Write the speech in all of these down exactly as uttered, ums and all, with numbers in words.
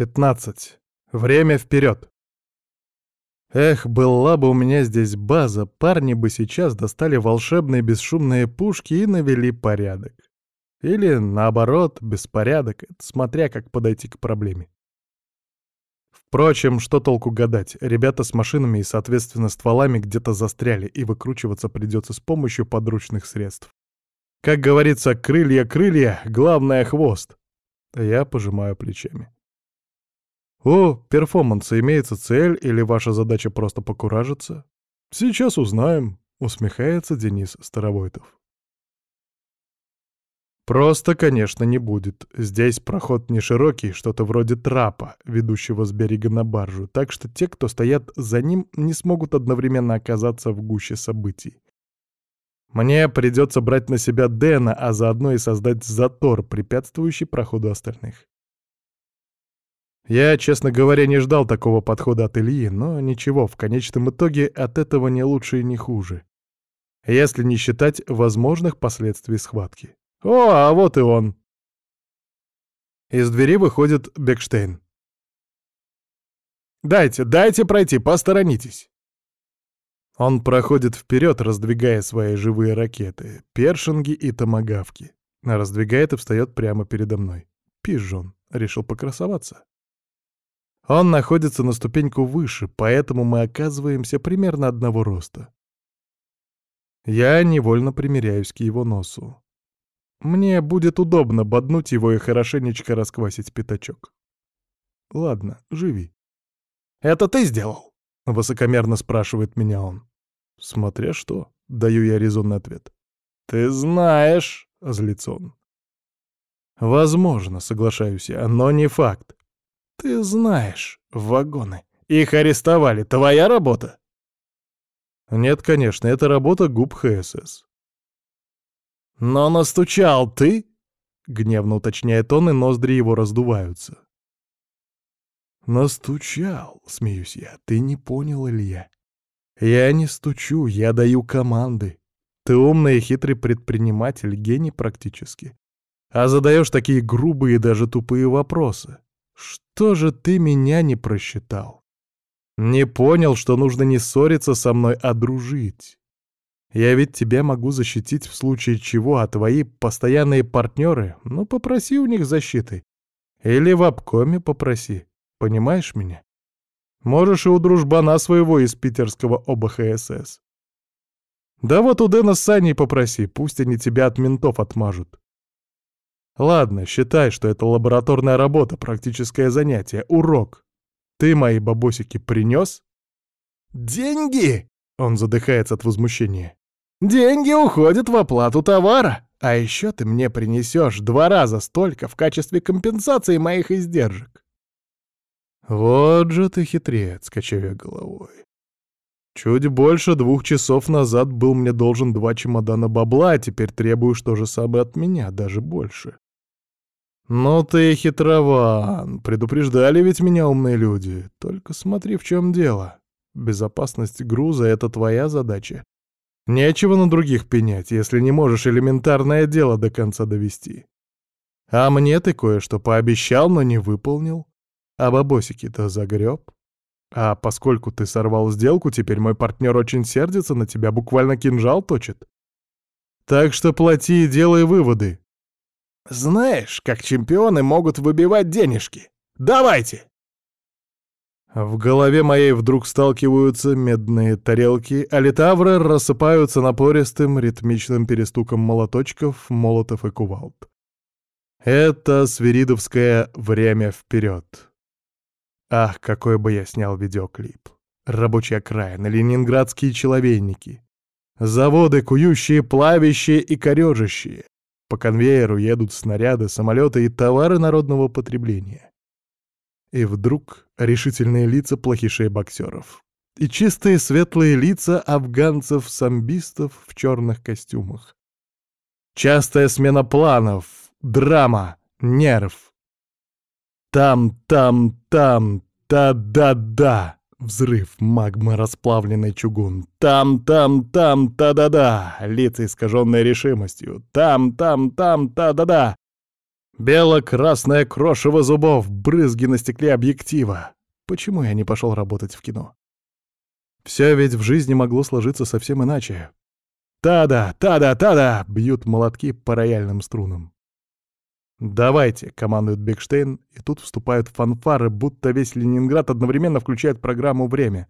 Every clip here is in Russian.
пятнадцать. Время вперед. Эх, была бы у меня здесь база, парни бы сейчас достали волшебные бесшумные пушки и навели порядок. Или, наоборот, беспорядок, это смотря как подойти к проблеме. Впрочем, что толку гадать, ребята с машинами и, соответственно, стволами где-то застряли, и выкручиваться придется с помощью подручных средств. Как говорится, крылья-крылья, главное — хвост. Я пожимаю плечами. «О, перформанса имеется цель или ваша задача просто покуражиться?» «Сейчас узнаем», — усмехается Денис Старовойтов. Просто, конечно, не будет. Здесь проход не широкий, что-то вроде трапа, ведущего с берега на баржу, так что те, кто стоят за ним, не смогут одновременно оказаться в гуще событий. Мне придется брать на себя Дэна, а заодно и создать затор, препятствующий проходу остальных. Я, честно говоря, не ждал такого подхода от Ильи, но ничего, в конечном итоге от этого не лучше и не хуже. Если не считать возможных последствий схватки. О, а вот и он. Из двери выходит Бекштейн. «Дайте, дайте пройти, посторонитесь!» Он проходит вперед, раздвигая свои живые ракеты, першинги и томагавки. Раздвигает и встает прямо передо мной. Пижон. Решил покрасоваться. Он находится на ступеньку выше, поэтому мы оказываемся примерно одного роста. Я невольно примеряюсь к его носу. Мне будет удобно боднуть его и хорошенечко расквасить пятачок. Ладно, живи. «Это ты сделал?» — высокомерно спрашивает меня он. «Смотря что», — даю я резонный ответ. «Ты знаешь», — злится он. «Возможно, соглашаюсь я, но не факт». «Ты знаешь, вагоны. Их арестовали. Твоя работа?» «Нет, конечно, это работа ГУП ХСС». «Но настучал ты?» — гневно уточняет он, и ноздри его раздуваются. «Настучал», — смеюсь я. «Ты не понял, Илья? Я не стучу, я даю команды. Ты умный и хитрый предприниматель, гений практически. А задаешь такие грубые и даже тупые вопросы. Что же ты меня не просчитал? Не понял, что нужно не ссориться со мной, а дружить. Я ведь тебя могу защитить в случае чего, а твои постоянные партнеры, ну попроси у них защиты. Или в обкоме попроси, понимаешь меня? Можешь и у дружбана своего из питерского ОБХСС. Да вот у Дэна с Саней попроси, пусть они тебя от ментов отмажут. Ладно, считай, что это лабораторная работа, практическое занятие, урок. Ты мои бабосики принес? Деньги? Он задыхается от возмущения. Деньги уходят в оплату товара. А еще ты мне принесешь два раза столько в качестве компенсации моих издержек. Вот же ты хитрец, качаю я головой. Чуть больше двух часов назад был мне должен два чемодана бабла, а теперь требуешь то же самое от меня, даже больше. Ну ты хитрован, предупреждали ведь меня умные люди. Только смотри, в чем дело. Безопасность груза — это твоя задача. Нечего на других пенять, если не можешь элементарное дело до конца довести. А мне ты кое-что пообещал, но не выполнил. А бабосики-то загреб. А поскольку ты сорвал сделку, теперь мой партнер очень сердится на тебя, буквально кинжал точит. Так что плати и делай выводы. Знаешь, как чемпионы могут выбивать денежки? Давайте! В голове моей вдруг сталкиваются медные тарелки, а литавры рассыпаются напористым ритмичным перестуком молоточков, молотов и кувалд. Это свиридовское «Время вперед». Ах, какой бы я снял видеоклип. Рабочая окраина, ленинградские человейники. Заводы, кующие, плавящие и корежащие. По конвейеру едут снаряды, самолеты и товары народного потребления. И вдруг решительные лица плохишей-боксеров. И чистые светлые лица афганцев-самбистов в черных костюмах. Частая смена планов, драма, нерв. Там, там, там, та-да-да. Взрыв, магма, расплавленный чугун. Там, там, там, та-да-да. Лица, искаженные решимостью. Там, там, там, та-да-да. Бело-красное крошево зубов, брызги на стекле объектива. Почему я не пошел работать в кино? Все ведь в жизни могло сложиться совсем иначе. «Та-да! Та-да! Та-да!» — бьют молотки по рояльным струнам. «Давайте!» — командует Бекштейн, и тут вступают фанфары, будто весь Ленинград одновременно включает программу «Время».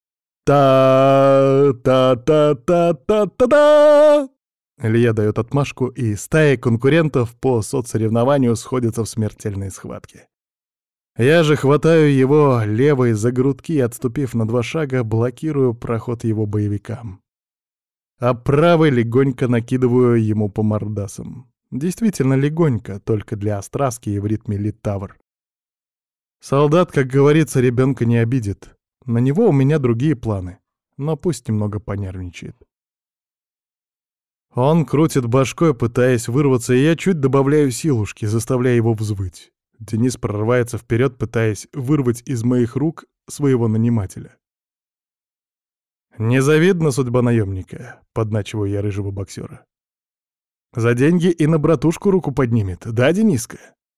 Та-та-та-та-та-та-та! Илья дает отмашку, и стаи конкурентов по соцсоревнованию сходятся в смертельной схватке. Я же хватаю его левой за грудки и, отступив на два шага, блокирую проход его боевикам. А правой легонько накидываю ему по мордасам. Действительно легонько, только для остраски и в ритме литавр. Солдат, как говорится, ребенка не обидит. На него у меня другие планы, но пусть немного понервничает. Он крутит башкой, пытаясь вырваться, и я чуть добавляю силушки, заставляя его взвыть. Денис прорывается вперед, пытаясь вырвать из моих рук своего нанимателя. «Незавидна судьба наемника», — подначиваю я рыжего боксера. «За деньги и на братушку руку поднимет, да, Дениска?»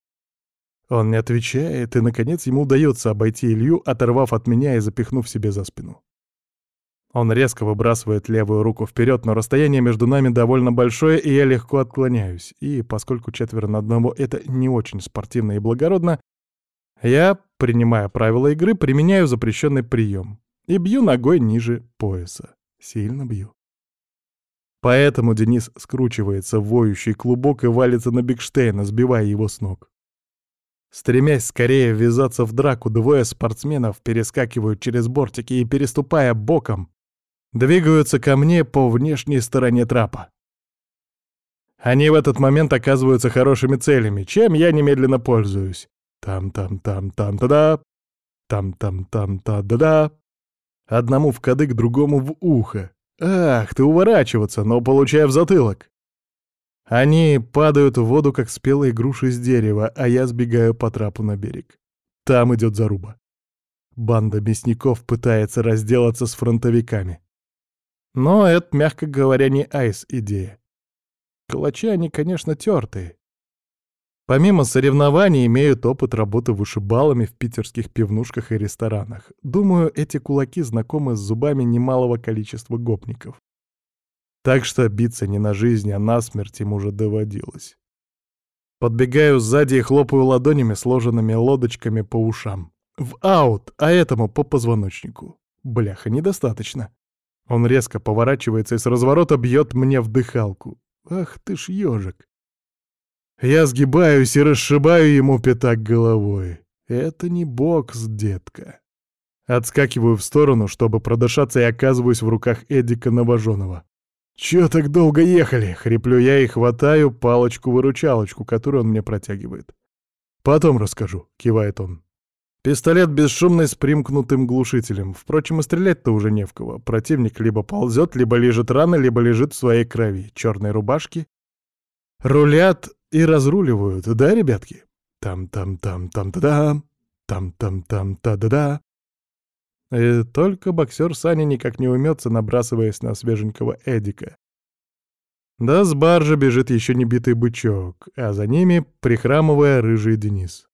Он не отвечает, и, наконец, ему удается обойти Илью, оторвав от меня и запихнув себе за спину. Он резко выбрасывает левую руку вперед, но расстояние между нами довольно большое, и я легко отклоняюсь. И поскольку четверо на одного — это не очень спортивно и благородно, я, принимая правила игры, применяю запрещенный прием и бью ногой ниже пояса. Сильно бью. Поэтому Денис скручивается в воющий клубок и валится на Бекштейна, сбивая его с ног. Стремясь скорее ввязаться в драку, двое спортсменов перескакивают через бортики и, переступая боком, двигаются ко мне по внешней стороне трапа. Они в этот момент оказываются хорошими целями, чем я немедленно пользуюсь. Там-там-там-там-та-да, там-там-там-та-да-да. Одному в кадык, другому в ухо. Ах, ты уворачиваться, но получая в затылок. Они падают в воду, как спелые груши с дерева, а я сбегаю по трапу на берег. Там идет заруба. Банда мясников пытается разделаться с фронтовиками. Но это, мягко говоря, не айс-идея. Калачи они, конечно, тертые. Помимо соревнований имеют опыт работы вышибалами в питерских пивнушках и ресторанах. Думаю, эти кулаки знакомы с зубами немалого количества гопников. Так что биться не на жизнь, а на смерть им уже доводилось. Подбегаю сзади и хлопаю ладонями, сложенными лодочками по ушам. В аут, а этому по позвоночнику. Бляха, недостаточно. Он резко поворачивается и с разворота бьет мне в дыхалку. Ах ты ж ежик. Я сгибаюсь и расшибаю ему пятак головой. Это не бокс, детка. Отскакиваю в сторону, чтобы продышаться, и оказываюсь в руках Эдика Новожонова. «Чё так долго ехали?» — хриплю я и хватаю палочку-выручалочку, которую он мне протягивает. «Потом расскажу», — кивает он. Пистолет бесшумный с примкнутым глушителем. Впрочем, и стрелять-то уже не в кого. Противник либо ползет, либо лежит рано, либо лежит в своей крови. Черные рубашки рулят и разруливают, да, ребятки? Там-там-там-там-та-да, там-там-там-та-да-да. И только боксер Саня никак не умется, набрасываясь на свеженького Эдика. Да с баржи бежит еще не битый бычок, а за ними, прихрамывая, рыжий Денис.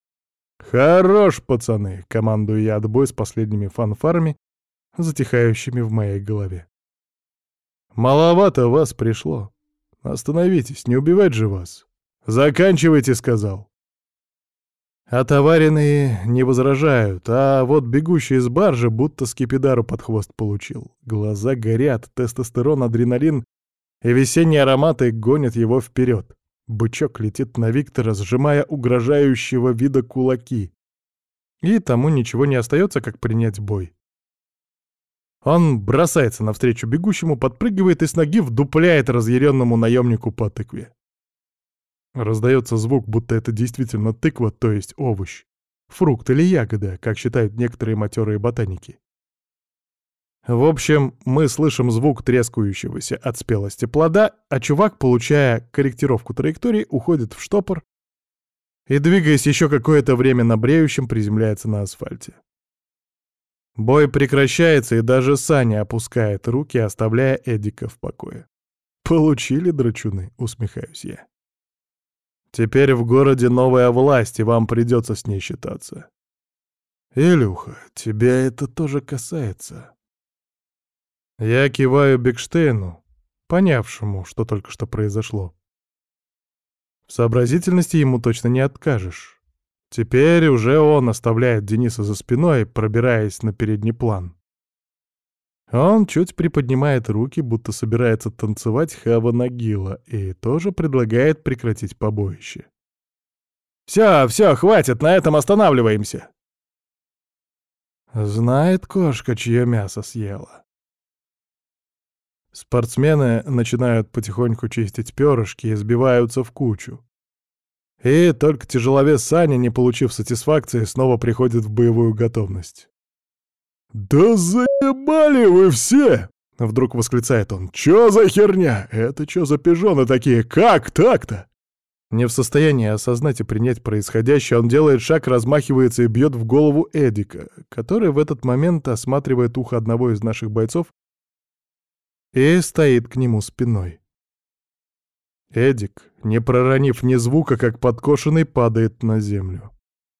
«Хорош, пацаны!» — командую я отбой с последними фанфарами, затихающими в моей голове. «Маловато вас пришло. Остановитесь, не убивать же вас. Заканчивайте», — сказал. Отоваренные не возражают, а вот бегущий с баржи будто скипидару под хвост получил. Глаза горят, тестостерон, адреналин и весенние ароматы гонят его вперед. Бычок летит на Виктора, сжимая угрожающего вида кулаки. И тому ничего не остается, как принять бой. Он бросается навстречу бегущему, подпрыгивает и с ноги вдупляет разъяренному наемнику по тыкве. Раздается звук, будто это действительно тыква, то есть овощ. Фрукт или ягода, как считают некоторые матерые ботаники. В общем, мы слышим звук трескающегося от спелости плода, а чувак, получая корректировку траектории, уходит в штопор и, двигаясь еще какое-то время на бреющем, приземляется на асфальте. Бой прекращается, и даже Саня опускает руки, оставляя Эдика в покое. «Получили, драчуны», — усмехаюсь я. Теперь в городе новая власть, и вам придется с ней считаться. Илюха, тебя это тоже касается. Я киваю Бекштейну, понявшему, что только что произошло. В сообразительности ему точно не откажешь. Теперь уже он оставляет Дениса за спиной, пробираясь на передний план. Он чуть приподнимает руки, будто собирается танцевать Хава Нагила, и тоже предлагает прекратить побоище. «Все, все, хватит, на этом останавливаемся!» Знает кошка, чье мясо съела. Спортсмены начинают потихоньку чистить перышки и сбиваются в кучу. И только тяжеловес Саня, не получив сатисфакции, снова приходит в боевую готовность. «Да заебали вы все!» — вдруг восклицает он. «Чё за херня? Это чё за пижоны такие? Как так-то?» Не в состоянии осознать и принять происходящее, он делает шаг, размахивается и бьет в голову Эдика, который в этот момент осматривает ухо одного из наших бойцов и стоит к нему спиной. Эдик, не проронив ни звука, как подкошенный, падает на землю.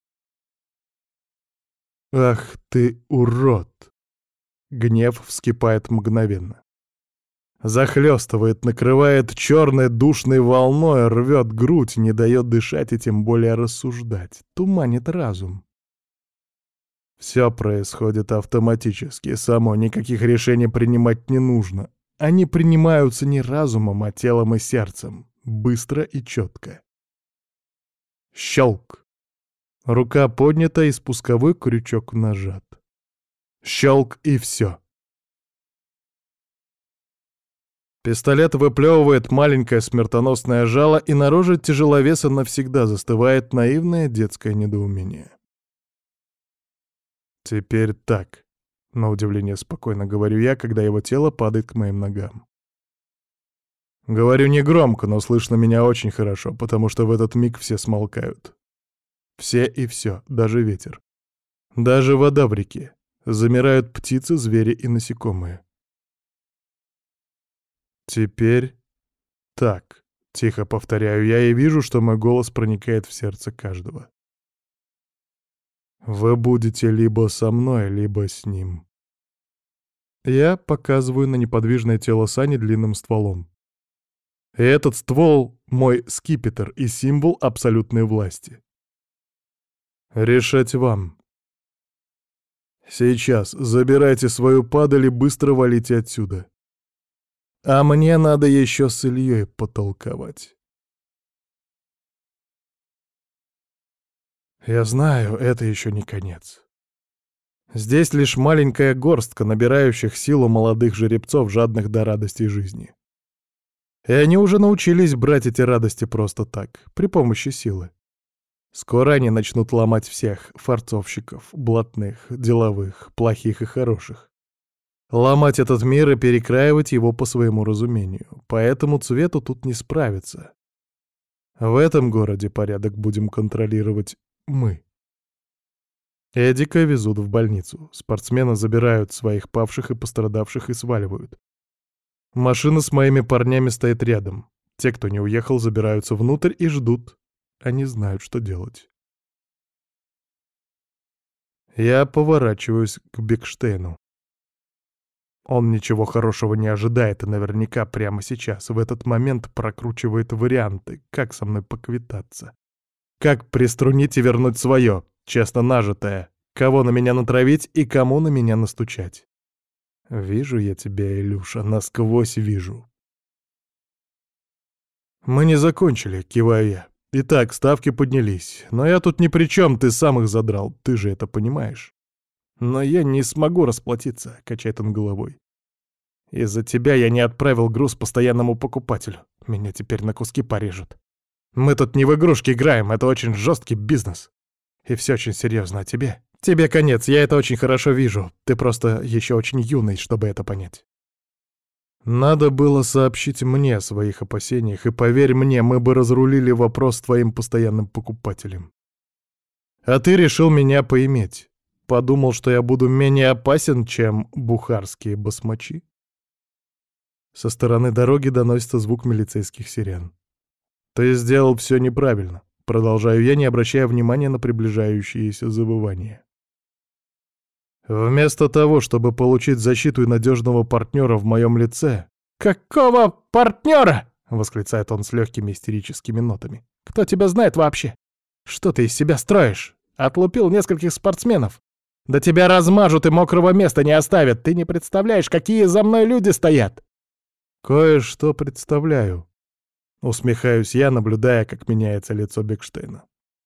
«Ах ты, урод!» Гнев вскипает мгновенно. Захлестывает, накрывает черной душной волной, рвет грудь, не дает дышать и тем более рассуждать, туманит разум. Все происходит автоматически, само, никаких решений принимать не нужно. Они принимаются не разумом, а телом и сердцем, быстро и четко. Щелк. Рука поднята и спусковой крючок нажат. Щелк и все. Пистолет выплевывает маленькое смертоносное жало, и на роже тяжеловеса навсегда застывает наивное детское недоумение. Теперь так. На удивление спокойно говорю я, когда его тело падает к моим ногам. Говорю негромко, но слышно меня очень хорошо, потому что в этот миг все смолкают. Все и все, даже ветер. Даже вода в реке. Замирают птицы, звери и насекомые. Теперь так. Тихо повторяю я и вижу, что мой голос проникает в сердце каждого. Вы будете либо со мной, либо с ним. Я показываю на неподвижное тело Сани длинным стволом. И этот ствол — мой скипетр и символ абсолютной власти. Решать вам. Сейчас забирайте свою падаль и быстро валите отсюда. А мне надо еще с Ильей потолковать. Я знаю, это еще не конец. Здесь лишь маленькая горстка набирающих силу молодых жеребцов, жадных до радости жизни. И они уже научились брать эти радости просто так, при помощи силы. Скоро они начнут ломать всех фарцовщиков, блатных, деловых, плохих и хороших. Ломать этот мир и перекраивать его по своему разумению. Поэтому цвету тут не справиться. В этом городе порядок будем контролировать мы. Эдика везут в больницу. Спортсмены забирают своих павших и пострадавших и сваливают. Машина с моими парнями стоит рядом. Те, кто не уехал, забираются внутрь и ждут. Они знают, что делать. Я поворачиваюсь к Бекштейну. Он ничего хорошего не ожидает и наверняка прямо сейчас, в этот момент прокручивает варианты, как со мной поквитаться. Как приструнить и вернуть свое, честно нажитое, кого на меня натравить и кому на меня настучать. Вижу я тебя, Илюша, насквозь вижу. Мы не закончили, киваю я. Итак, ставки поднялись. Но я тут ни при чем, ты сам их задрал, ты же это понимаешь. Но я не смогу расплатиться, качает он головой. Из-за тебя я не отправил груз постоянному покупателю. Меня теперь на куски порежут. Мы тут не в игрушки играем, это очень жесткий бизнес. И все очень серьезно, а тебе? Тебе конец, я это очень хорошо вижу. Ты просто еще очень юный, чтобы это понять. Надо было сообщить мне о своих опасениях, и поверь мне, мы бы разрулили вопрос с твоим постоянным покупателем. А ты решил меня поиметь. Подумал, что я буду менее опасен, чем бухарские басмачи? Со стороны дороги доносится звук милицейских сирен. Ты сделал все неправильно. Продолжаю я, не обращая внимания на приближающиеся завывания. Вместо того, чтобы получить защиту и надежного партнера в моем лице... «Какого партнера?» — восклицает он с легкими истерическими нотами. «Кто тебя знает вообще? Что ты из себя строишь? Отлупил нескольких спортсменов. Да тебя размажут и мокрого места не оставят. Ты не представляешь, какие за мной люди стоят!» «Кое-что представляю», — усмехаюсь я, наблюдая, как меняется лицо Бекштейна.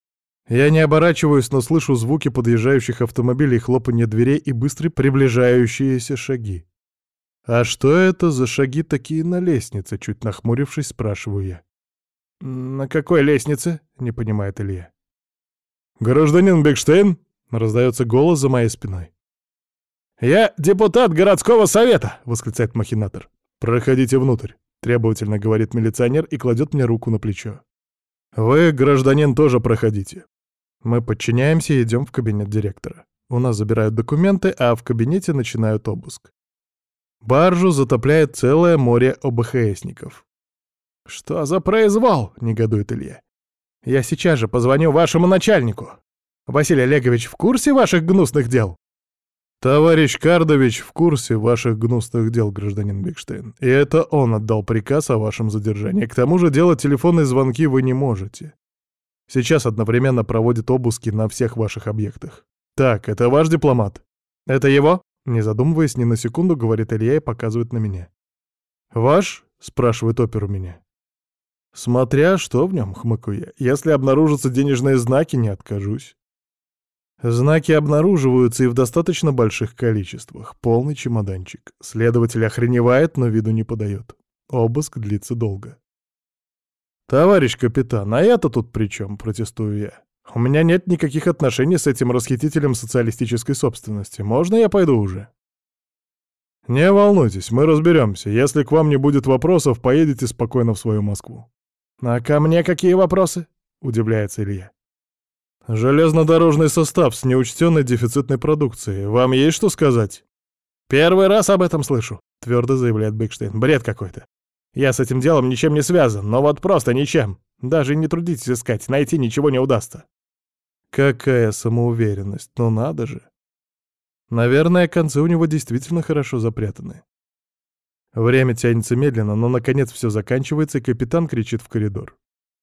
Я не оборачиваюсь, но слышу звуки подъезжающих автомобилей, хлопанье дверей и быстрые приближающиеся шаги. «А что это за шаги такие на лестнице?» — чуть нахмурившись, спрашиваю я. «На какой лестнице?» — не понимает Илья. «Гражданин Бекштейн?» — раздается голос за моей спиной. «Я депутат городского совета!» — восклицает махинатор. «Проходите внутрь», — требовательно говорит милиционер и кладет мне руку на плечо. «Вы, гражданин, тоже проходите». Мы подчиняемся и идем в кабинет директора. У нас забирают документы, а в кабинете начинают обыск. Баржу затопляет целое море ОБХСников. «Что за произвол?» — негодует Илья. «Я сейчас же позвоню вашему начальнику. Василий Олегович в курсе ваших гнусных дел?» «Товарищ Кардович в курсе ваших гнусных дел, гражданин Бекштейн. И это он отдал приказ о вашем задержании. К тому же делать телефонные звонки вы не можете. Сейчас одновременно проводит обыски на всех ваших объектах. Так, это ваш дипломат?» «Это его?» — не задумываясь ни на секунду, говорит Илья и показывает на меня. «Ваш?» — спрашивает опер у меня. «Смотря что в нем», — хмыкаю я. «Если обнаружатся денежные знаки, не откажусь». Знаки обнаруживаются и в достаточно больших количествах. Полный чемоданчик. Следователь охреневает, но виду не подает. Обыск длится долго. «Товарищ капитан, а я-то тут при чем?» — протестую я. «У меня нет никаких отношений с этим расхитителем социалистической собственности. Можно я пойду уже?» «Не волнуйтесь, мы разберемся. Если к вам не будет вопросов, поедете спокойно в свою Москву». «А ко мне какие вопросы?» — удивляется Илья. «Железнодорожный состав с неучтенной дефицитной продукцией. Вам есть что сказать?» «Первый раз об этом слышу», — твердо заявляет Бекштейн. «Бред какой-то. Я с этим делом ничем не связан, но вот просто ничем. Даже не трудитесь искать, найти ничего не удастся». Какая самоуверенность, ну надо же. Наверное, концы у него действительно хорошо запрятаны. Время тянется медленно, но наконец все заканчивается, и капитан кричит в коридор.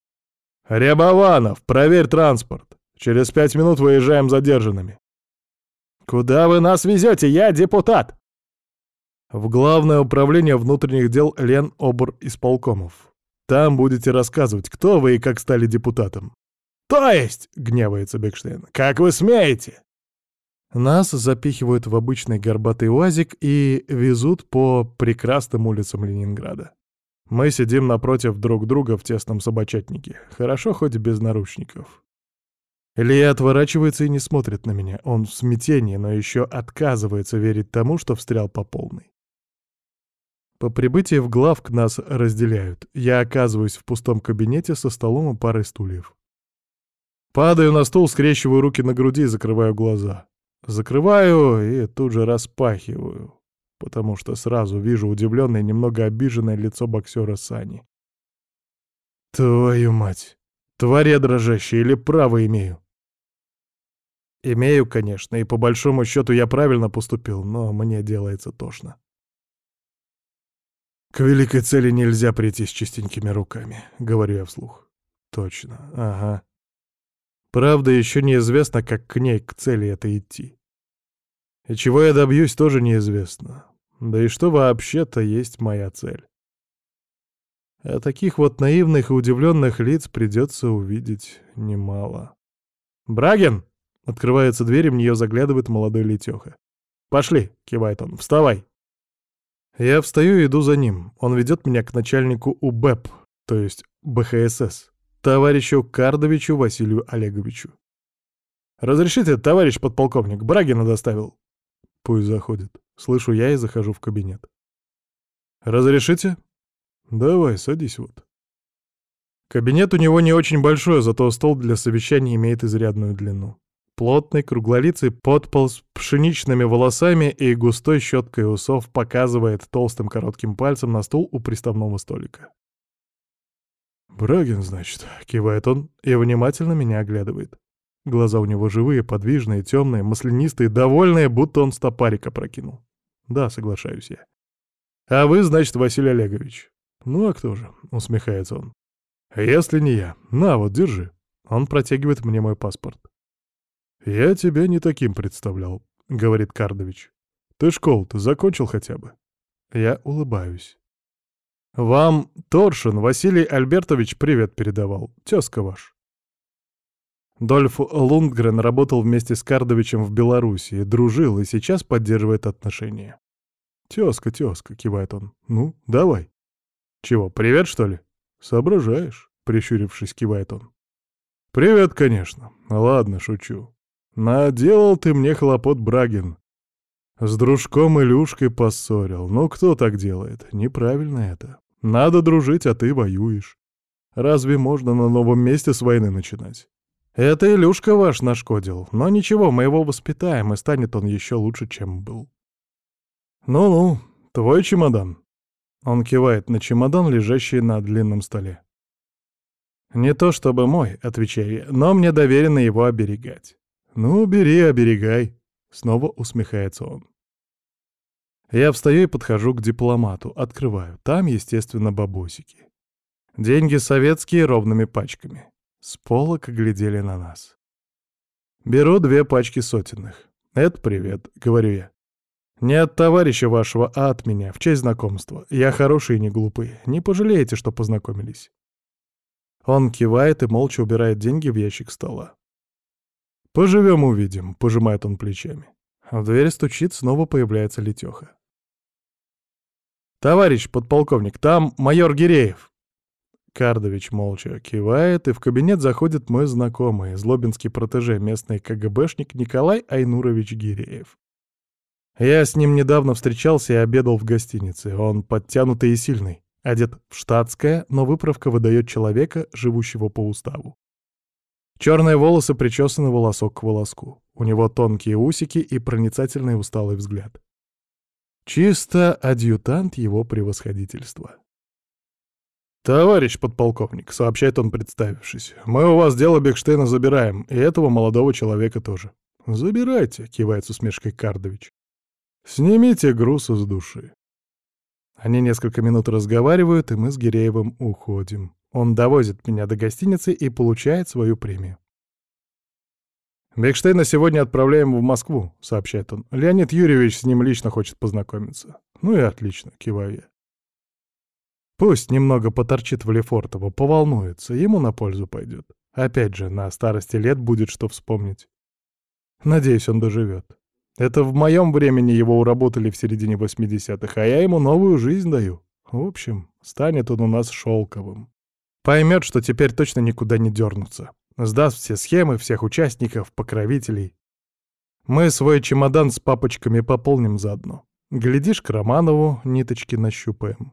«Рябованов, проверь транспорт. Через пять минут выезжаем задержанными». «Куда вы нас везете? Я депутат!» «В Главное управление внутренних дел Ленобр-исполкомов. Там будете рассказывать, кто вы и как стали депутатом». «То есть?» — гневается Бекштейн. «Как вы смеете?» Нас запихивают в обычный горбатый УАЗик и везут по прекрасным улицам Ленинграда. Мы сидим напротив друг друга в тесном собачатнике. Хорошо хоть без наручников. Илья отворачивается и не смотрит на меня. Он в смятении, но еще отказывается верить тому, что встрял по полной. По прибытии в главк нас разделяют. Я оказываюсь в пустом кабинете со столом и парой стульев. Падаю на стул, скрещиваю руки на груди и закрываю глаза. Закрываю и тут же распахиваю, потому что сразу вижу удивленное и немного обиженное лицо боксера Сани. Твою мать! Тварь я дрожащая или право имею? Имею, конечно, и по большому счету я правильно поступил, но мне делается тошно. К великой цели нельзя прийти с чистенькими руками, говорю я вслух. Точно, ага. Правда, еще неизвестно, как к ней, к цели это идти. И чего я добьюсь, тоже неизвестно. Да и что вообще-то есть моя цель. А таких вот наивных и удивленных лиц придется увидеть немало. «Брагин!» — открывается дверь, и в нее заглядывает молодой летеха. «Пошли!» — кивает он. «Вставай!» Я встаю и иду за ним. Он ведет меня к начальнику УБЭП, то есть БХСС, товарищу Кардовичу Василию Олеговичу. «Разрешите, товарищ подполковник, Брагина доставил?» «Пусть заходит». Слышу я и захожу в кабинет. «Разрешите?» «Давай, садись вот». Кабинет у него не очень большой, зато стол для совещаний имеет изрядную длину. Плотный, круглолицый подпол с пшеничными волосами и густой щеткой усов показывает толстым коротким пальцем на стул у приставного столика. «Брагин, значит», — кивает он и внимательно меня оглядывает. Глаза у него живые, подвижные, темные, маслянистые, довольные, будто он стопарика прокинул. «Да, соглашаюсь я». «А вы, значит, Василий Олегович?» «Ну а кто же?» — усмехается он. «Если не я. На, вот, держи». Он протягивает мне мой паспорт. «Я тебя не таким представлял», — говорит Кардович. «Ты школу-то закончил хотя бы?» Я улыбаюсь. «Вам Торшин Василий Альбертович привет передавал, тезка ваш». Дольф Лундгрен работал вместе с Кардовичем в Белоруссии, дружил и сейчас поддерживает отношения. «Тезка, тезка», — кивает он. «Ну, давай». «Чего, привет, что ли?» «Соображаешь», — прищурившись, кивает он. «Привет, конечно. Ладно, шучу. Наделал ты мне хлопот, Брагин. С дружком Илюшкой поссорил. Ну кто так делает? Неправильно это. Надо дружить, а ты воюешь. Разве можно на новом месте с войны начинать? Это Илюшка ваш нашкодил. Но ничего, мы его воспитаем, и станет он еще лучше, чем был. Ну-ну, твой чемодан». Он кивает на чемодан, лежащий на длинном столе. «Не то чтобы мой», — отвечаю я, — «но мне доверено его оберегать». «Ну, бери, оберегай», — снова усмехается он. Я встаю и подхожу к дипломату, открываю. Там, естественно, бабосики. Деньги советские ровными пачками. С полок глядели на нас. Беру две пачки сотенных. «Это привет», — говорю я. «Не от товарища вашего, а от меня, в честь знакомства. Я хороший и не глупый. Не пожалеете, что познакомились». Он кивает и молча убирает деньги в ящик стола. «Поживем, увидим», — пожимает он плечами. В дверь стучит, снова появляется Летёха. «Товарищ подполковник, там майор Гиреев». Кардович молча кивает, и в кабинет заходит мой знакомый, злобинский протеже, местный КГБшник Николай Айнурович Гиреев. Я с ним недавно встречался и обедал в гостинице. Он подтянутый и сильный, одет в штатское, но выправка выдает человека, живущего по уставу. Черные волосы причесаны волосок к волоску. У него тонкие усики и проницательный усталый взгляд. Чисто адъютант его превосходительства. «Товарищ подполковник», — сообщает он, представившись, — «мы у вас дело Бекштейна забираем, и этого молодого человека тоже». «Забирайте», — кивает с усмешкой Кардович. «Снимите груз с души». Они несколько минут разговаривают, и мы с Гиреевым уходим. Он довозит меня до гостиницы и получает свою премию. «Бекштейна сегодня отправляем в Москву», — сообщает он. «Леонид Юрьевич с ним лично хочет познакомиться». «Ну и отлично», — киваю я. «Пусть немного поторчит в Лефортово, поволнуется, ему на пользу пойдет. Опять же, на старости лет будет что вспомнить. Надеюсь, он доживет. Это в моем времени его уработали в середине восьмидесятых, а я ему новую жизнь даю. В общем, станет он у нас шелковым. Поймет, что теперь точно никуда не дернуться. Сдаст все схемы, всех участников, покровителей. Мы свой чемодан с папочками пополним заодно. Глядишь, к Романову ниточки нащупаем».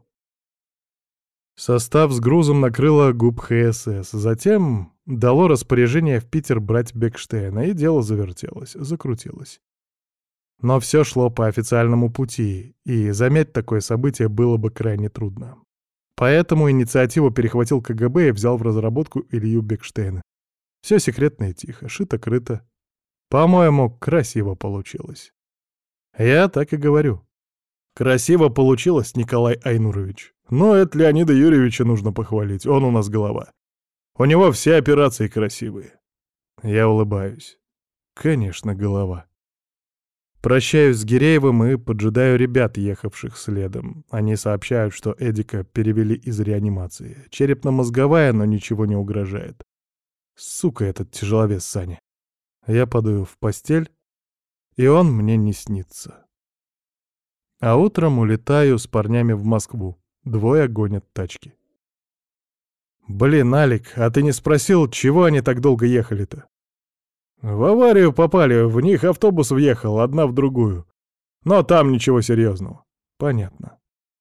Состав с грузом накрыло ГУП ХСС. Затем дало распоряжение в Питер брать Бекштейна, и дело завертелось, закрутилось. Но все шло по официальному пути, и замять такое событие было бы крайне трудно. Поэтому инициативу перехватил КГБ и взял в разработку Илью Бекштейна. Все секретно и тихо, шито-крыто. По-моему, красиво получилось. Я так и говорю. Красиво получилось, Николай Айнурович. Но это Леонида Юрьевича нужно похвалить, он у нас голова. У него все операции красивые. Я улыбаюсь. Конечно, голова. Прощаюсь с Гиреевым и поджидаю ребят, ехавших следом. Они сообщают, что Эдика перевели из реанимации. Черепно-мозговая, но ничего не угрожает. Сука, этот тяжеловес Саня. Я падаю в постель, и он мне не снится. А утром улетаю с парнями в Москву. Двое гонят тачки. «Блин, Алик, а ты не спросил, чего они так долго ехали-то?» «В аварию попали, в них автобус въехал, одна в другую. Но там ничего серьезного». «Понятно».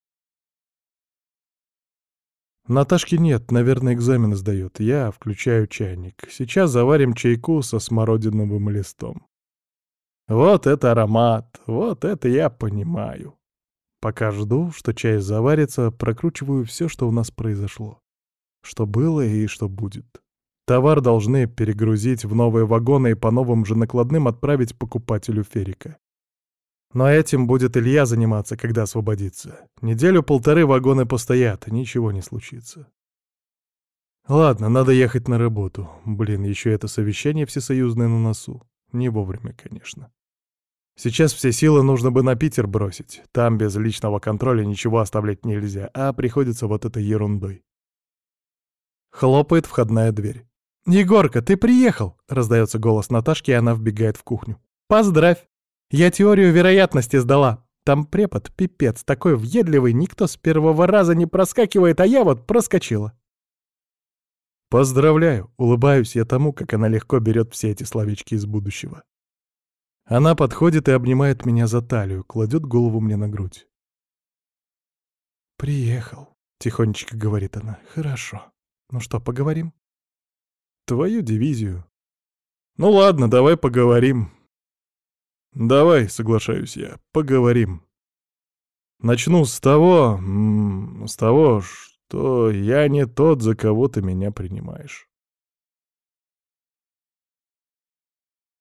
Наташки нет, наверное, экзамен сдает. Я включаю чайник. Сейчас заварим чайку со смородиновым листом. Вот это аромат, вот это я понимаю. Пока жду, что чай заварится, прокручиваю все, что у нас произошло. Что было и что будет. Товар должны перегрузить в новые вагоны и по новым же накладным отправить покупателю Ферика. Но этим будет Илья заниматься, когда освободится. Неделю-полторы вагоны постоят, и ничего не случится. Ладно, надо ехать на работу. Блин, еще это совещание всесоюзное на носу. Не вовремя, конечно. Сейчас все силы нужно бы на Питер бросить. Там без личного контроля ничего оставлять нельзя, а приходится вот этой ерундой. Хлопает входная дверь. «Егорка, ты приехал!» — раздается голос Наташки, и она вбегает в кухню. «Поздравь! Я теорию вероятности сдала. Там препод, пипец, такой въедливый, никто с первого раза не проскакивает, а я вот проскочила». «Поздравляю!» — улыбаюсь я тому, как она легко берет все эти словечки из будущего. Она подходит и обнимает меня за талию, кладет голову мне на грудь. «Приехал», — тихонечко говорит она. «Хорошо. Ну что, поговорим?» «Твою дивизию». «Ну ладно, давай поговорим». «Давай», — соглашаюсь я, — «поговорим». Начну с того... М, с того, что я не тот, за кого ты меня принимаешь.